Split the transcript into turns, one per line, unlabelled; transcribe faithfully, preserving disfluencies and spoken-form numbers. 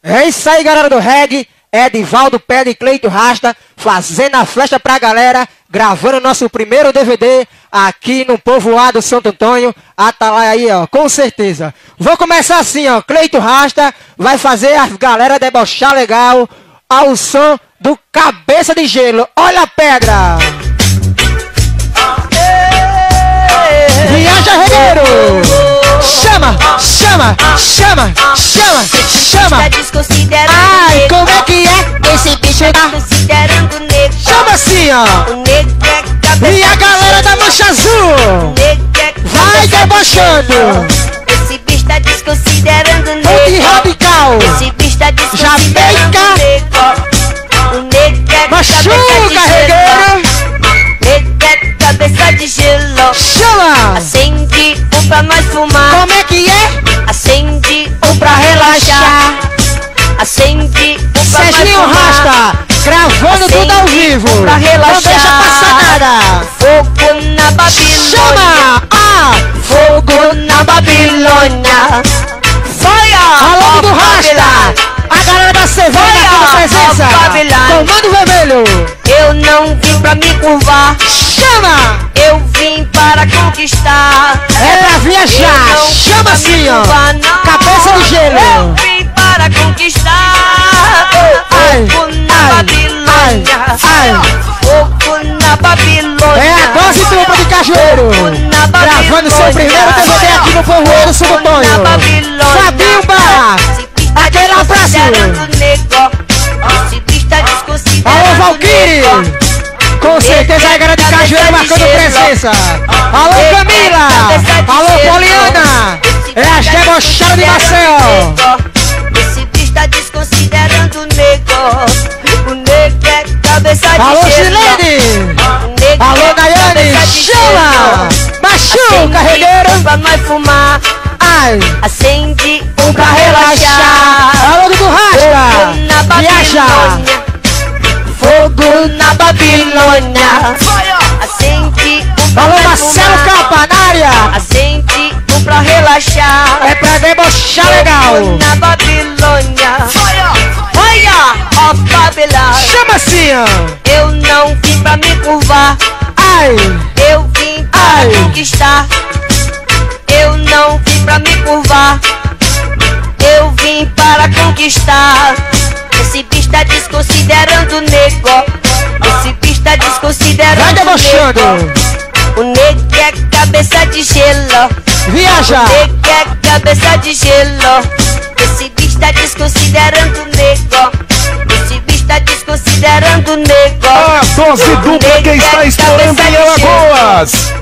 É isso aí, galera do reggae. Edivaldo Pé de Cleito Rasta, fazendo a flecha pra galera, gravando nosso primeiro D V D aqui no povoado Santo Antônio. Atalaia aí, ó, com certeza. Vou começar assim, ó. Cleito Rasta vai fazer a galera debochar legal ao som do Cabeça de Gelo. Olha a pedra! Viaja, regueiro! Chama, chama, chama, chama, chama! Ai, como é que é? Esse bicho tá
considerando negro.
Chama assim, ó!
O negro é cabeça.
E a galera da Mancha Azul! Vai debochando!
Esse bicho tá desconsiderando negro.
Ponte Radical!
Esse bicho tá desconsiderando
Jamaica!
negro. O negro é
Machuca, regueiro!
Negro é cabeça de gelo.
Chama!
Acende um pra nós fumar.
Como é que é?
Acende um
Pra relaxar!
Acende um pra nós
Serginho
fumar.
Rasta, gravando tudo ao vivo!
Pra relaxar.
Não deixa passar nada!
Fogo na Babilônia.
Chama! Ah!
Fogo na Babilônia. Fire!
Alô do Rasta! A galera da Cerveja com presença! Comando Vermelho!
Eu não vim pra me curvar.
Chama!
Eu vim para conquistar.
É pra
Eu
viajar!
não vim
Chama
pra me
assim, ó!
curvar, não.
Cabeça de Gelo!
Eu vim para conquistar.
Ai,
Fogo na
ai,
Babilônia.
ai, ai.
Fogo na Babilônia.
É a dose dupla de Cajueiro! Gravando seu primeiro D V D aqui no Povoado Santo Antônio! Fabinho Barra! Aquele abraço! Alô, Valkyrie! Com certeza a galera de Cajueiro marcando presença! Alô, Camila! Alô, Poliana! É as debochadas de Marcel!
Esse bicho tá desconsiderando o nego. O nego é cabeça de
Alô,
gelo.
Chilene!
O nego
Alô,
é
Daiane!
cabeça de
Chama!
gelo.
Machuca,
Acende
regueiro!
um pra nós fumar.
Ai!
Acende um
Pra
pra
relaxar!
relaxar.
Alô, Dudu Rasta!
Fogo na
Viaja!
Babilônia. Fogo na Babilônia. Acende um pra
Alô,
nós
Marcelo
fumar.
Capa na área!
Acende um pra relaxar.
É pra debochar legal!
Fogo na Babilônia. Fire of Babylon.
Chama assim, ó!
Eu não vim pra me curvar.
Ai!
Eu vim para
Ai.
conquistar. Eu não vim pra me curvar. Eu vim para conquistar. Esse bicho tá desconsiderando o nego. Esse bicho tá desconsiderando
Vai
o
debochando!
nego. O nego é cabeça de gelo.
Viaja!
O nego é cabeça de gelo. Esse bicho tá desconsiderando o nego. Esse bicho tá desconsiderando o nego.
A dose dupla que está estourando em Alagoas.